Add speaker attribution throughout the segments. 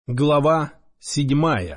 Speaker 1: Глава 7.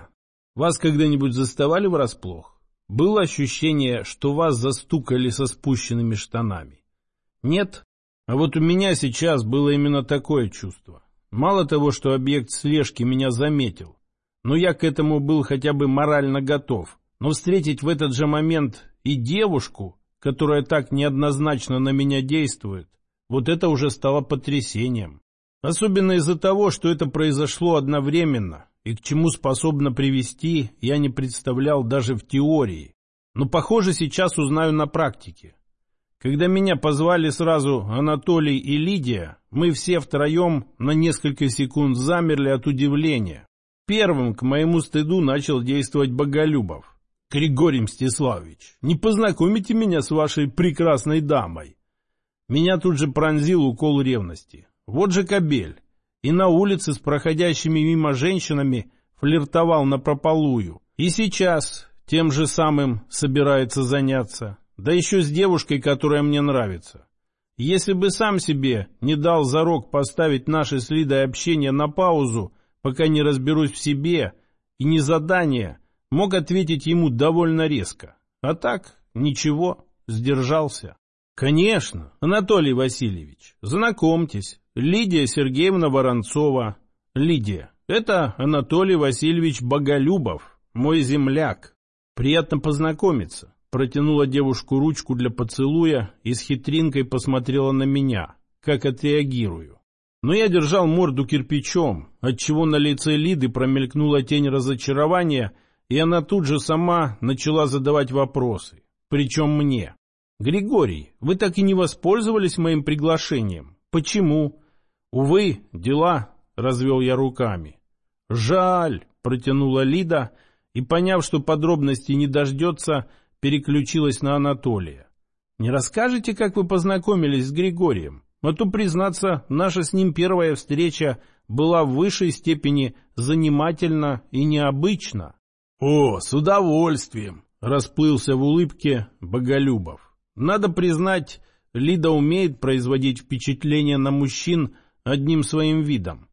Speaker 1: Вас когда-нибудь заставали врасплох? Было ощущение, что вас застукали со спущенными штанами? Нет? А вот у меня сейчас было именно такое чувство. Мало того, что объект слежки меня заметил, но я к этому был хотя бы морально готов. Но встретить в этот же момент и девушку, которая так неоднозначно на меня действует, вот это уже стало потрясением. Особенно из-за того, что это произошло одновременно, и к чему способно привести, я не представлял даже в теории. Но, похоже, сейчас узнаю на практике. Когда меня позвали сразу Анатолий и Лидия, мы все втроем на несколько секунд замерли от удивления. Первым, к моему стыду, начал действовать Боголюбов. «Григорий Мстиславович, не познакомите меня с вашей прекрасной дамой?» Меня тут же пронзил укол ревности. Вот же кобель. И на улице с проходящими мимо женщинами флиртовал напропалую. И сейчас тем же самым собирается заняться. Да еще с девушкой, которая мне нравится. Если бы сам себе не дал зарок поставить наше с Лидой общение на паузу, пока не разберусь в себе, и не задание, мог ответить ему довольно резко. А так, ничего, сдержался. «Конечно, Анатолий Васильевич, знакомьтесь, Лидия Сергеевна Воронцова». «Лидия, это Анатолий Васильевич Боголюбов, мой земляк. Приятно познакомиться». Протянула девушку ручку для поцелуя и с хитринкой посмотрела на меня, как отреагирую. Но я держал морду кирпичом, отчего на лице Лиды промелькнула тень разочарования, и она тут же сама начала задавать вопросы, причем мне. «Григорий, вы так и не воспользовались моим приглашением. Почему?» «Увы, дела», — развел я руками. «Жаль», — протянула Лида, и, поняв, что подробностей не дождется, переключилась на Анатолия. «Не расскажете, как вы познакомились с Григорием? А то, признаться, наша с ним первая встреча была в высшей степени занимательна и необычна». «О, с удовольствием», — расплылся в улыбке Боголюбов. Надо признать, Лида умеет производить впечатление на мужчин одним своим видом.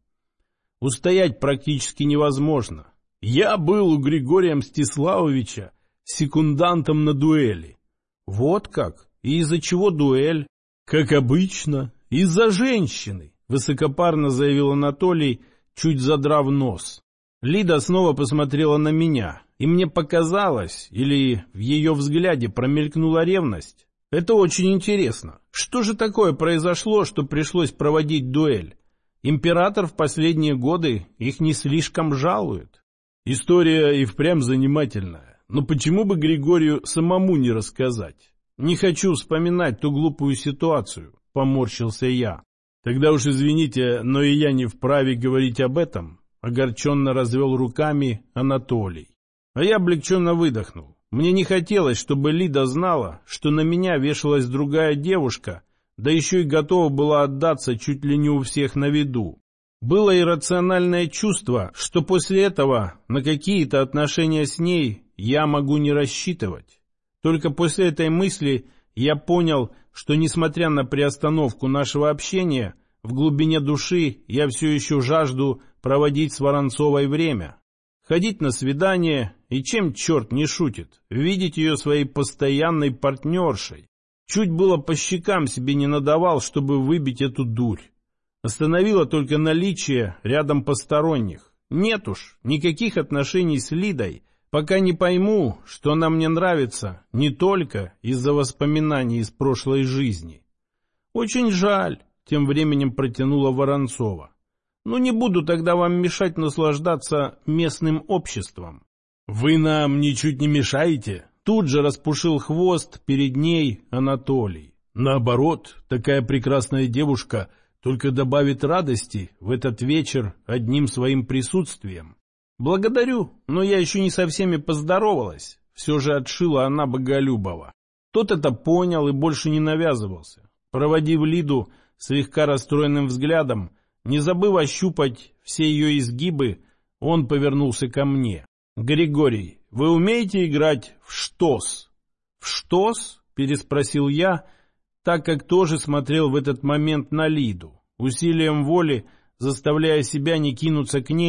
Speaker 1: Устоять практически невозможно. Я был у Григория Мстиславовича секундантом на дуэли. Вот как? И из-за чего дуэль? Как обычно, из-за женщины, высокопарно заявил Анатолий, чуть задрав нос. Лида снова посмотрела на меня, и мне показалось, или в ее взгляде промелькнула ревность. Это очень интересно. Что же такое произошло, что пришлось проводить дуэль? Император в последние годы их не слишком жалует. История и впрямь занимательная. Но почему бы Григорию самому не рассказать? Не хочу вспоминать ту глупую ситуацию, поморщился я. Тогда уж извините, но и я не вправе говорить об этом, огорченно развел руками Анатолий. А я облегченно выдохнул. Мне не хотелось, чтобы Лида знала, что на меня вешалась другая девушка, да еще и готова была отдаться чуть ли не у всех на виду. Было иррациональное чувство, что после этого на какие-то отношения с ней я могу не рассчитывать. Только после этой мысли я понял, что, несмотря на приостановку нашего общения, в глубине души я все еще жажду проводить с Воронцовой время. Ходить на свидание, и чем черт не шутит, видеть ее своей постоянной партнершей. Чуть было по щекам себе не надавал, чтобы выбить эту дурь. Остановило только наличие рядом посторонних. Нет уж, никаких отношений с Лидой, пока не пойму, что она мне нравится не только из-за воспоминаний из прошлой жизни. Очень жаль, тем временем протянула Воронцова. Ну, не буду тогда вам мешать наслаждаться местным обществом. Вы нам ничуть не мешаете? Тут же распушил хвост перед ней Анатолий. Наоборот, такая прекрасная девушка только добавит радости в этот вечер одним своим присутствием. Благодарю, но я еще не со всеми поздоровалась. Все же отшила она Боголюбова. Тот это понял и больше не навязывался. Проводив Лиду слегка расстроенным взглядом, не забыв ощупать все ее изгибы, он повернулся ко мне. «Григорий, вы умеете играть в штос?» «В штос?» — переспросил я, так как тоже смотрел в этот момент на Лиду, усилием воли заставляя себя не кинуться к ней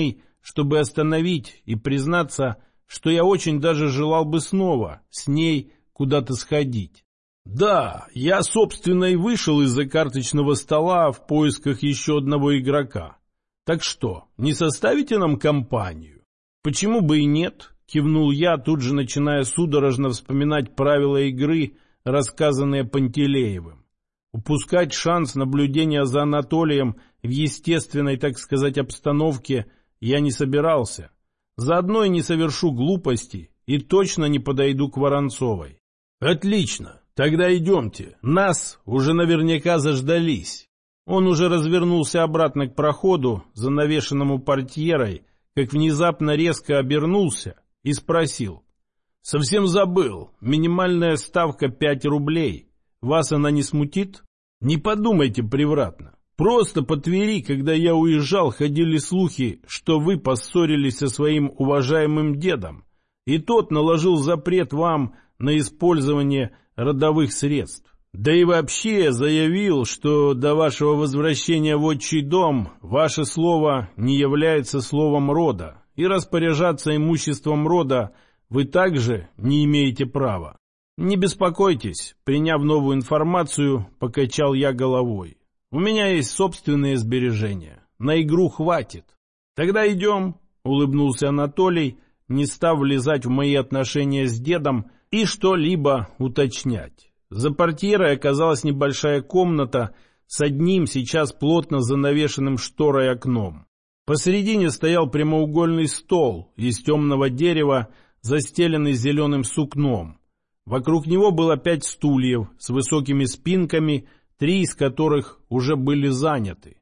Speaker 1: чтобы остановить и признаться, что я очень даже желал бы снова с ней куда-то сходить. Да, я, собственно, и вышел из-за карточного стола в поисках еще одного игрока. Так что, не составите нам компанию? Почему бы и нет? Кивнул я, тут же начиная судорожно вспоминать правила игры, рассказанные Пантелеевым. Упускать шанс наблюдения за Анатолием в естественной, так сказать, обстановке я не собирался. Заодно и не совершу глупости и точно не подойду к Воронцовой. Отлично, тогда идемте. Нас уже наверняка заждались. Он уже развернулся обратно к проходу, занавешенному портьерой, как внезапно резко обернулся и спросил. «Совсем забыл. Минимальная ставка 5 рублей. Вас она не смутит? Не подумайте превратно. Просто по Твери, когда я уезжал, ходили слухи, что вы поссорились со своим уважаемым дедом, и тот наложил запрет вам на использование родовых средств. Да и вообще заявил, что до вашего возвращения в отчий дом ваше слово не является словом рода, и распоряжаться имуществом рода вы также не имеете права. Не беспокойтесь, приняв новую информацию, покачал я головой. У меня есть собственные сбережения. На игру хватит. Тогда идем, улыбнулся Анатолий, не став влезать в мои отношения с дедом и что-либо уточнять. За портьерой оказалась небольшая комната с одним сейчас плотно занавешенным шторой окном. Посередине стоял прямоугольный стол из темного дерева, застеленный зеленым сукном. Вокруг него было 5 стульев с высокими спинками, 3 из которых уже были заняты.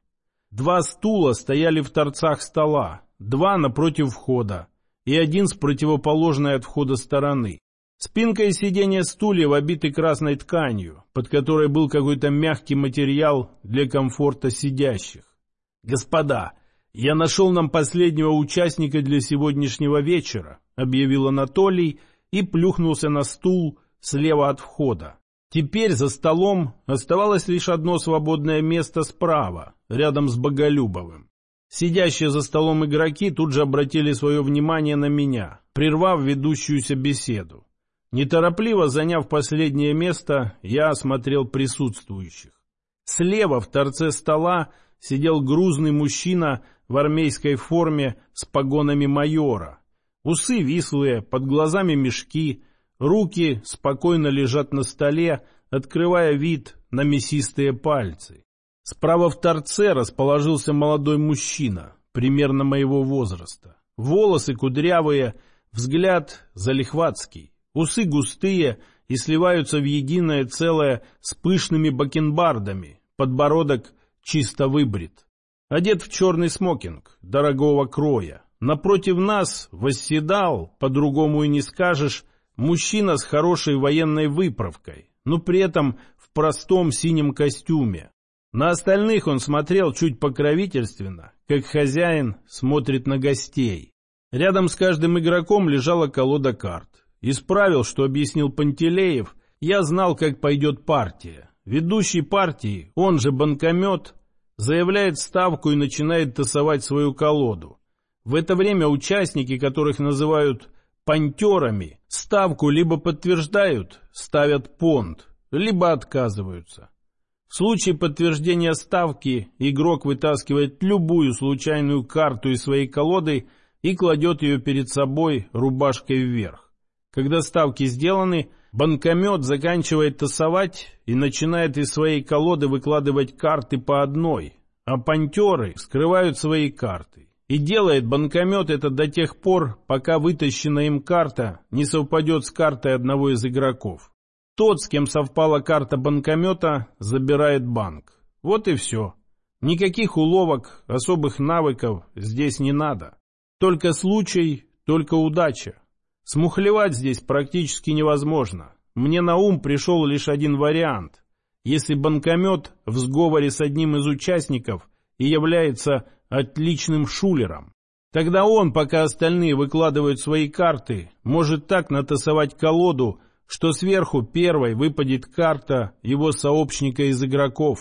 Speaker 1: 2 стула стояли в торцах стола, 2 напротив входа и 1 с противоположной от входа стороны. Спинка и сиденья стульев обиты красной тканью, под которой был какой-то мягкий материал для комфорта сидящих. «Господа, я нашел нам последнего участника для сегодняшнего вечера», объявил Анатолий и плюхнулся на стул слева от входа. Теперь за столом оставалось лишь одно свободное место справа, рядом с Боголюбовым. Сидящие за столом игроки тут же обратили свое внимание на меня, прервав ведущуюся беседу. Неторопливо заняв последнее место, я осмотрел присутствующих. Слева в торце стола сидел грузный мужчина в армейской форме с погонами майора. Усы вислые, под глазами мешки, руки спокойно лежат на столе, открывая вид на мясистые пальцы. Справа в торце расположился молодой мужчина, примерно моего возраста. Волосы кудрявые, взгляд залихватский, усы густые и сливаются в единое целое с пышными бакенбардами, подбородок чисто выбрит. Одет в черный смокинг дорогого кроя. Напротив нас восседал, по-другому и не скажешь, мужчина с хорошей военной выправкой, но при этом в простом синем костюме. На остальных он смотрел чуть покровительственно, как хозяин смотрит на гостей. Рядом с каждым игроком лежала колода карт. Из правил, что объяснил Пантелеев, я знал, как пойдет партия. Ведущий партии, он же банкомет, заявляет ставку и начинает тасовать свою колоду. В это время участники, которых называют пантерами, ставку либо подтверждают, ставят понт, либо отказываются. В случае подтверждения ставки игрок вытаскивает любую случайную карту из своей колоды и кладет ее перед собой рубашкой вверх. Когда ставки сделаны, банкомет заканчивает тасовать и начинает из своей колоды выкладывать карты по одной, а пантеры скрывают свои карты. И делает банкомет это до тех пор, пока вытащенная им карта не совпадет с картой одного из игроков. Тот, с кем совпала карта банкомета, забирает банк. Вот и все. Никаких уловок, особых навыков здесь не надо. Только случай, только удача. Смухлевать здесь практически невозможно. Мне на ум пришел лишь один вариант. Если банкомет в сговоре с одним из участников и является отличным шулером, тогда он, пока остальные выкладывают свои карты, может так натасовать колоду, что сверху первой выпадет карта его сообщника из игроков.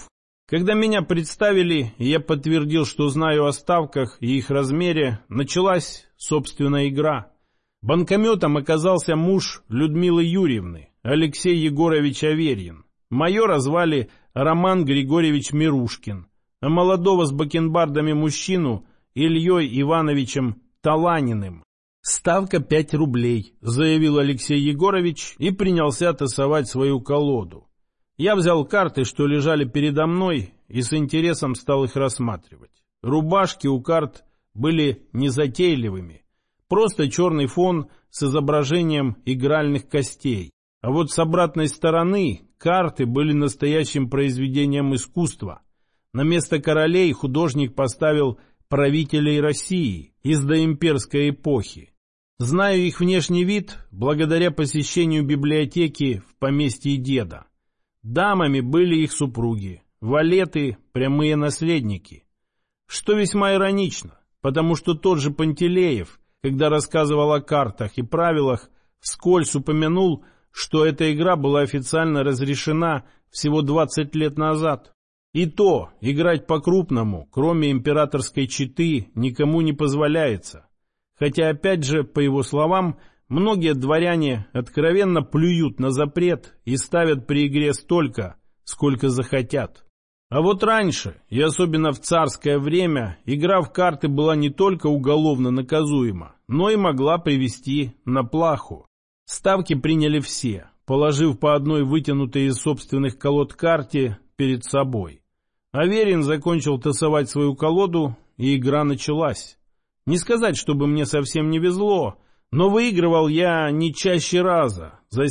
Speaker 1: Когда меня представили, и я подтвердил, что знаю о ставках и их размере, началась собственная игра. Банкометом оказался муж Людмилы Юрьевны, Алексей Егорович Аверьин. Майора звали Роман Григорьевич Мирушкин, а молодого с бакенбардами мужчину Ильей Ивановичем Таланиным. «Ставка 5 рублей», — заявил Алексей Егорович и принялся тасовать свою колоду. Я взял карты, что лежали передо мной, и с интересом стал их рассматривать. Рубашки у карт были незатейливыми, просто черный фон с изображением игральных костей. А вот с обратной стороны карты были настоящим произведением искусства. На место королей художник поставил правителей России из доимперской эпохи. Знаю их внешний вид благодаря посещению библиотеки в поместье деда. Дамами были их супруги, валеты – прямые наследники. Что весьма иронично, потому что тот же Пантелеев, когда рассказывал о картах и правилах, вскользь упомянул, что эта игра была официально разрешена всего 20 лет назад. И то играть по-крупному, кроме императорской четы, никому не позволяется. Хотя, опять же, по его словам, многие дворяне откровенно плюют на запрет и ставят при игре столько, сколько захотят. А вот раньше, и особенно в царское время, игра в карты была не только уголовно наказуема, но и могла привести на плаху. Ставки приняли все, положив по одной вытянутой из собственных колод карте перед собой. Аверин закончил тасовать свою колоду, и игра началась. Не сказать, чтобы мне совсем не везло, но выигрывал я не чаще раза, за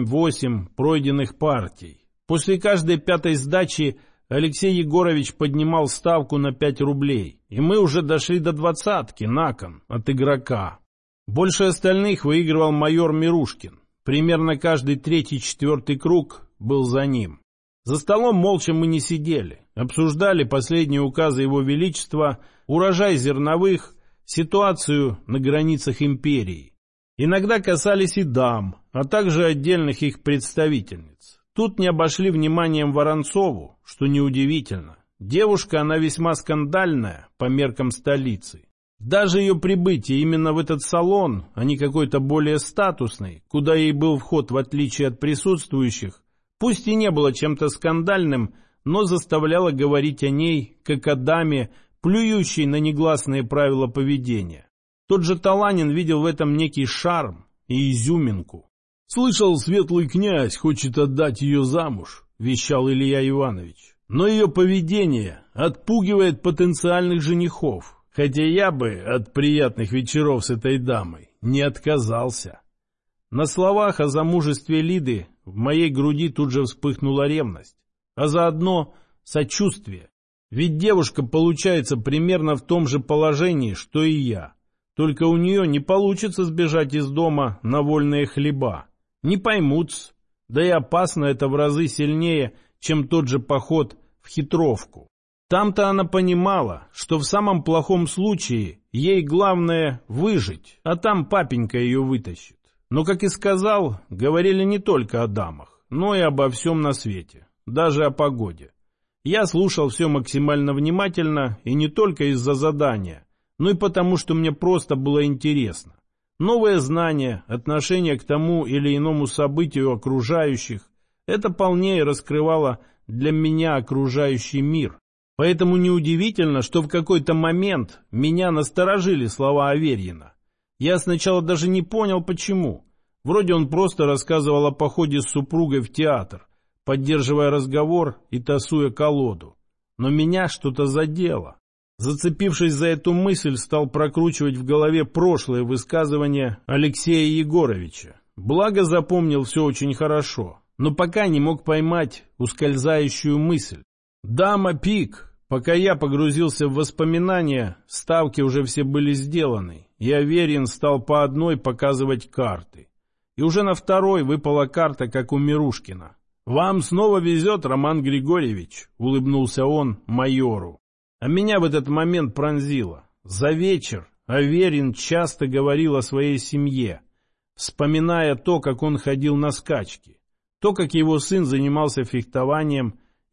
Speaker 1: 7-8 пройденных партий. После каждой 5-й сдачи Алексей Егорович поднимал ставку на 5 рублей, и мы уже дошли до 20-ки на кон от игрока. Больше остальных выигрывал майор Мирушкин. Примерно каждый 3-4 круг был за ним. За столом молча мы не сидели, обсуждали последние указы Его Величества, урожай зерновых, ситуацию на границах империи. Иногда касались и дам, а также отдельных их представительниц. Тут не обошли вниманием Воронцову, что неудивительно. Девушка, она весьма скандальная по меркам столицы. Даже ее прибытие именно в этот салон, а не какой-то более статусный, куда ей был вход в отличие от присутствующих, пусть и не было чем-то скандальным, но заставляло говорить о ней, как о даме, плюющей на негласные правила поведения. Тот же Таланин видел в этом некий шарм и изюминку. «Слышал, светлый князь хочет отдать ее замуж», — вещал Илья Иванович. «Но ее поведение отпугивает потенциальных женихов, хотя я бы от приятных вечеров с этой дамой не отказался». На словах о замужестве Лиды в моей груди тут же вспыхнула ревность, а заодно сочувствие. Ведь девушка получается примерно в том же положении, что и я. Только у нее не получится сбежать из дома на вольные хлеба. Не поймут-с. Да и опасно это в разы сильнее, чем тот же поход в хитровку. Там-то она понимала, что в самом плохом случае ей главное выжить, а там папенька ее вытащит. Но, как и сказал, говорили не только о дамах, но и обо всем на свете, даже о погоде. Я слушал все максимально внимательно, и не только из-за задания, но и потому, что мне просто было интересно. Новые знания, отношение к тому или иному событию окружающих – это полнее раскрывало для меня окружающий мир. Поэтому неудивительно, что в какой-то момент меня насторожили слова Аверьина. Я сначала даже не понял, почему. Вроде он просто рассказывал о походе с супругой в театр, поддерживая разговор и тасуя колоду. Но меня что-то задело. Зацепившись за эту мысль, стал прокручивать в голове прошлое высказывание Алексея Егоровича. Благо запомнил все очень хорошо, но пока не мог поймать ускользающую мысль. «Дама пик!» Пока я погрузился в воспоминания, ставки уже все были сделаны, и Аверин стал по одной показывать карты. И уже на второй выпала карта, как у Мирушкина. «Вам снова везет, Роман Григорьевич», — улыбнулся он майору. А меня в этот момент пронзило. За вечер Аверин часто говорил о своей семье, вспоминая то, как он ходил на скачки, то, как его сын занимался фехтованием,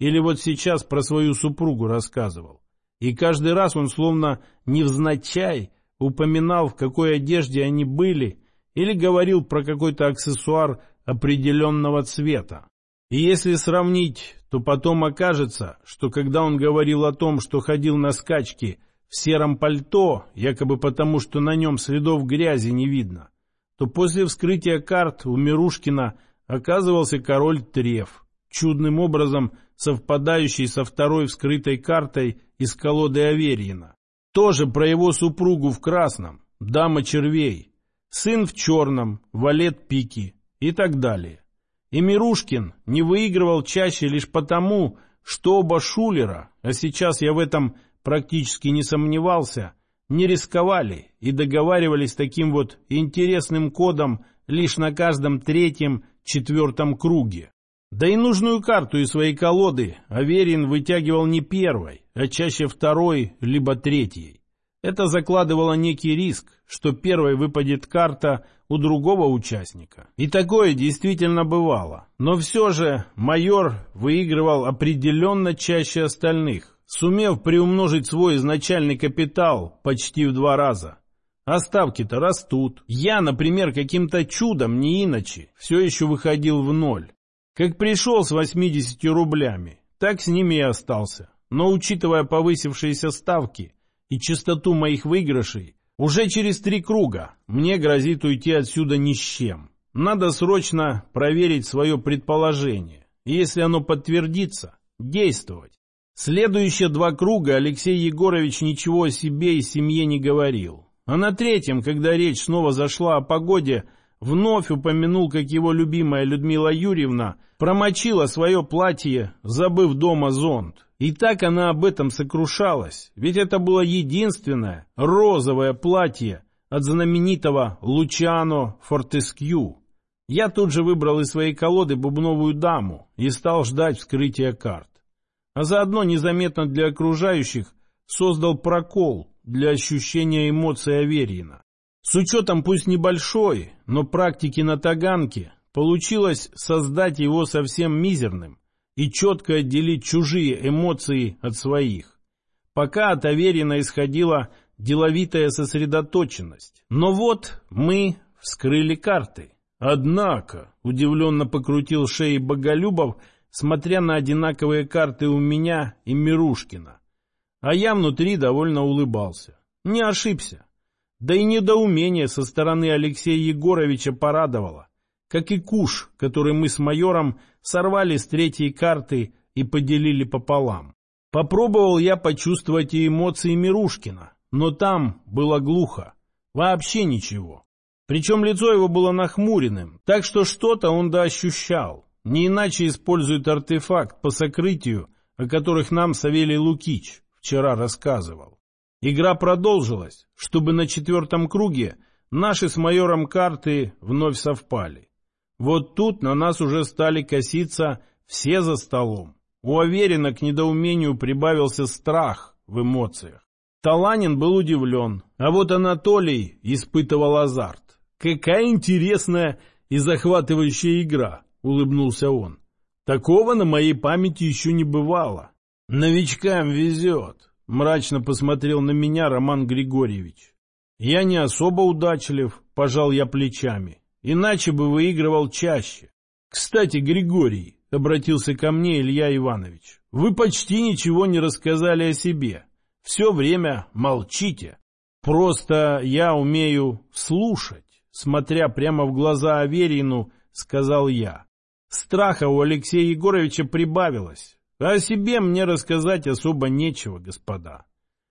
Speaker 1: или вот сейчас про свою супругу рассказывал. И каждый раз он словно невзначай упоминал, в какой одежде они были, или говорил про какой-то аксессуар определенного цвета. И если сравнить, то потом окажется, что когда он говорил о том, что ходил на скачки в сером пальто, якобы потому, что на нем следов грязи не видно, то после вскрытия карт у Мирушкина оказывался король Треф, чудным образом совпадающий со второй вскрытой картой из колоды Аверьина. Тоже про его супругу в красном, дама червей, сын в черном, валет пики и так далее. И Мирушкин не выигрывал чаще лишь потому, что оба шулера, а сейчас я в этом практически не сомневался, не рисковали и договаривались таким вот интересным кодом лишь на каждом третьем-четвертом круге. Да и нужную карту из своей колоды Аверин вытягивал не первой, а чаще второй либо третьей. Это закладывало некий риск, что первой выпадет карта у другого участника. И такое действительно бывало. Но все же майор выигрывал определенно чаще остальных, сумев приумножить свой изначальный капитал почти в 2 раза. А ставки-то растут. Я, например, каким-то чудом, не иначе, все еще выходил в 0. Как пришел с 80 рублями, так с ними и остался. Но учитывая повысившиеся ставки и частоту моих выигрышей, уже через 3 круга мне грозит уйти отсюда ни с чем. Надо срочно проверить свое предположение. И если оно подтвердится, действовать. Следующие 2 круга Алексей Егорович ничего о себе и семье не говорил. А на 3-м, когда речь снова зашла о погоде, вновь упомянул, как его любимая Людмила Юрьевна промочила свое платье, забыв дома зонт. И так она об этом сокрушалась, ведь это было единственное розовое платье от знаменитого Лучано Фортескью. Я тут же выбрал из своей колоды бубновую даму и стал ждать вскрытия карт. А заодно незаметно для окружающих создал прокол для ощущения эмоций Аверьина. С учетом пусть небольшой, но практики на таганке, получилось создать его совсем мизерным и четко отделить чужие эмоции от своих. Пока от Аверьина исходила деловитая сосредоточенность. Но вот мы вскрыли карты. Однако, удивленно покрутил шеей Боголюбов, смотря на одинаковые карты у меня и Мирушкина. А я внутри довольно улыбался. Не ошибся. Да и недоумение со стороны Алексея Егоровича порадовало, как и куш, который мы с майором сорвали с 3-й карты и поделили пополам. Попробовал я почувствовать и эмоции Мирушкина, но там было глухо. Вообще ничего. Причем лицо его было нахмуренным, так что что-то он доощущал. Не иначе использует артефакт по сокрытию, о которых нам Савелий Лукич вчера рассказывал. Игра продолжилась, чтобы на 4-м круге наши с майором карты вновь совпали. Вот тут на нас уже стали коситься все за столом. У Аверина к недоумению прибавился страх в эмоциях. Таланин был удивлен, а вот Анатолий испытывал азарт. «Какая интересная и захватывающая игра!» — улыбнулся он. «Такого на моей памяти еще не бывало. Новичкам везет», — мрачно посмотрел на меня Роман Григорьевич. «Я не особо удачлив», — пожал я плечами. «Иначе бы выигрывал чаще». «Кстати, Григорий», — обратился ко мне Илья Иванович, — «вы почти ничего не рассказали о себе. Все время молчите». «Просто я умею слушать», — смотря прямо в глаза Аверину, сказал я. Страха у Алексея Егоровича прибавилось, а о себе мне рассказать особо нечего, господа.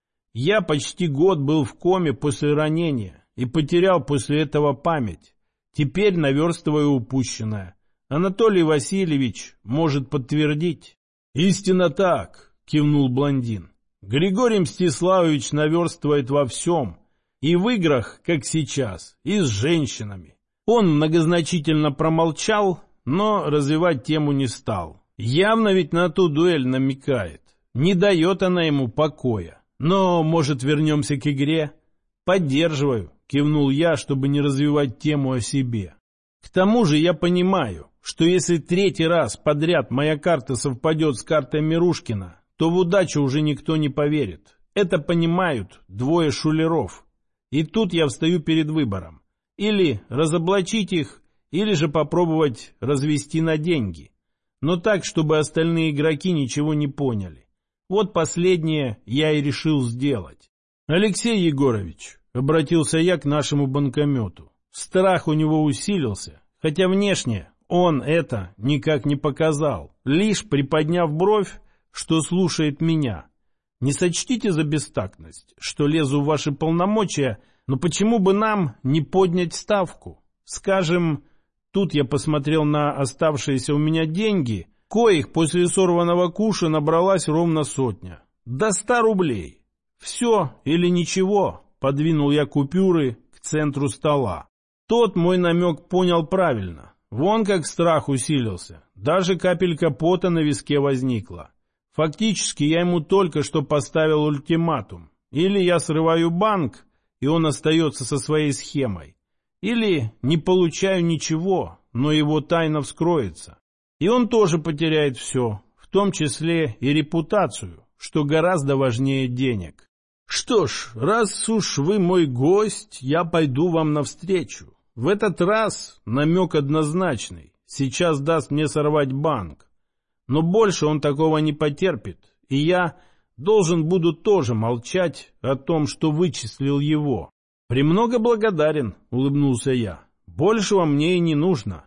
Speaker 1: Я почти год был в коме после ранения и потерял после этого память. Теперь наверстываю упущенное. Анатолий Васильевич может подтвердить. «Истинно так», — кивнул блондин. «Григорий Мстиславович наверстывает во всем. И в играх, как сейчас, и с женщинами». Он многозначительно промолчал, но развивать тему не стал. Явно ведь на ту дуэль намекает. Не дает она ему покоя. Но, может, вернемся к игре? «Поддерживаю», — кивнул я, чтобы не развивать тему о себе. К тому же я понимаю, что если третий раз подряд моя карта совпадет с картой Мирушкина, то в удачу уже никто не поверит. Это понимают двое шулеров. И тут я встаю перед выбором. Или разоблачить их, или же попробовать развести на деньги. Но так, чтобы остальные игроки ничего не поняли. Вот последнее я и решил сделать. «Алексей Егорович», — обратился я к нашему банкомету, страх у него усилился, хотя внешне он это никак не показал, лишь приподняв бровь, что слушает меня. «Не сочтите за бестактность, что лезу в ваши полномочия, но почему бы нам не поднять ставку? Скажем, тут я посмотрел на оставшиеся у меня деньги, коих после сорванного куша набралась ровно 100. До 100 рублей. Все или ничего», — подвинул я купюры к центру стола. Тот мой намек понял правильно. Вон как страх усилился. Даже капелька пота на виске возникла. Фактически я ему только что поставил ультиматум. Или я срываю банк, и он остается со своей схемой. Или не получаю ничего, но его тайна вскроется. И он тоже потеряет все, в том числе и репутацию, что гораздо важнее денег. Что ж, раз уж вы мой гость, я пойду вам навстречу. В этот раз намек однозначный. Сейчас даст мне сорвать банк. Но больше он такого не потерпит, и я должен буду тоже молчать о том, что вычислил его. «Премного благодарен», — улыбнулся я. «Большего мне и не нужно».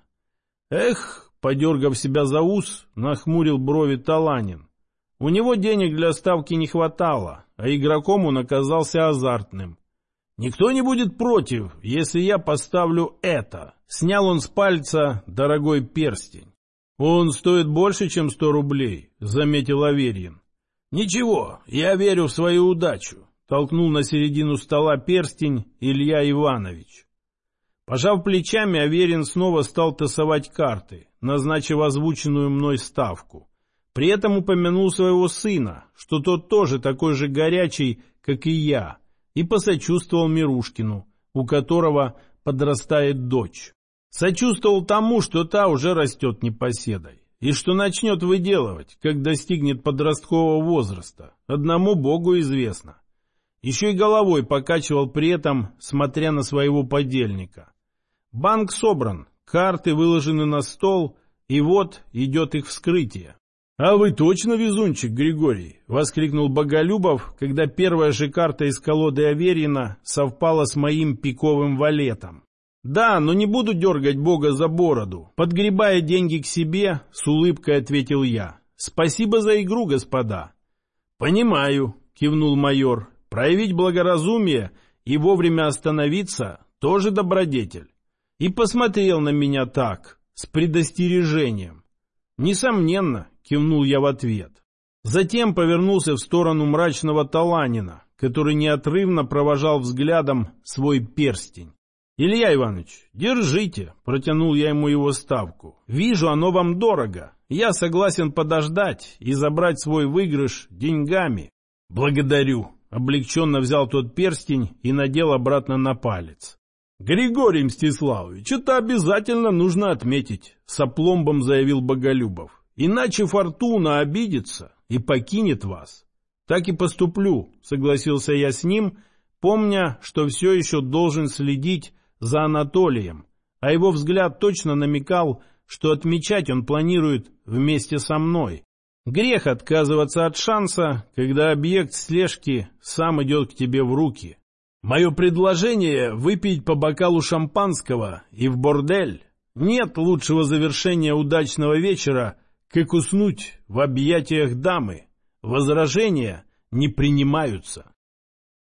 Speaker 1: «Эх», — подергав себя за ус, нахмурил брови Таланин. У него денег для ставки не хватало, а игроком он оказался азартным. «Никто не будет против, если я поставлю это». Снял он с пальца дорогой перстень. «Он стоит больше, чем 100 рублей», — заметил Аверьин. «Ничего, я верю в свою удачу», — толкнул на середину стола перстень Илья Иванович. Пожав плечами, Аверин снова стал тасовать карты, назначив озвученную мной ставку. При этом упомянул своего сына, что тот тоже такой же горячий, как и я, и посочувствовал Мирушкину, у которого подрастает дочь. Сочувствовал тому, что та уже растет непоседой, и что начнет выделывать, как достигнет подросткового возраста. Одному Богу известно. Еще и головой покачивал при этом, смотря на своего подельника. Банк собран, карты выложены на стол, и вот идет их вскрытие. «А вы точно везунчик, Григорий?» — воскликнул Боголюбов, когда первая же карта из колоды Аверьина совпала с моим пиковым валетом. «Да, но не буду дергать Бога за бороду», — подгребая деньги к себе, с улыбкой ответил я. «Спасибо за игру, господа». «Понимаю», — кивнул майор. «Проявить благоразумие и вовремя остановиться — тоже добродетель». И посмотрел на меня так, с предостережением. «Несомненно», — кивнул я в ответ. Затем повернулся в сторону мрачного Таланина, который неотрывно провожал взглядом свой перстень. «Илья Иванович, держите», — протянул я ему его ставку. «Вижу, оно вам дорого. Я согласен подождать и забрать свой выигрыш деньгами». «Благодарю», — облегченно взял тот перстень и надел обратно на палец. «Григорий Мстиславович, это обязательно нужно отметить», — с опломбом заявил Боголюбов. «Иначе фортуна обидится и покинет вас». «Так и поступлю», — согласился я с ним, помня, что все еще должен следить за Анатолием, а его взгляд точно намекал, что отмечать он планирует вместе со мной. Грех отказываться от шанса, когда объект слежки сам идет к тебе в руки. Мое предложение — выпить по бокалу шампанского и в бордель. Нет лучшего завершения удачного вечера, как уснуть в объятиях дамы. Возражения не принимаются.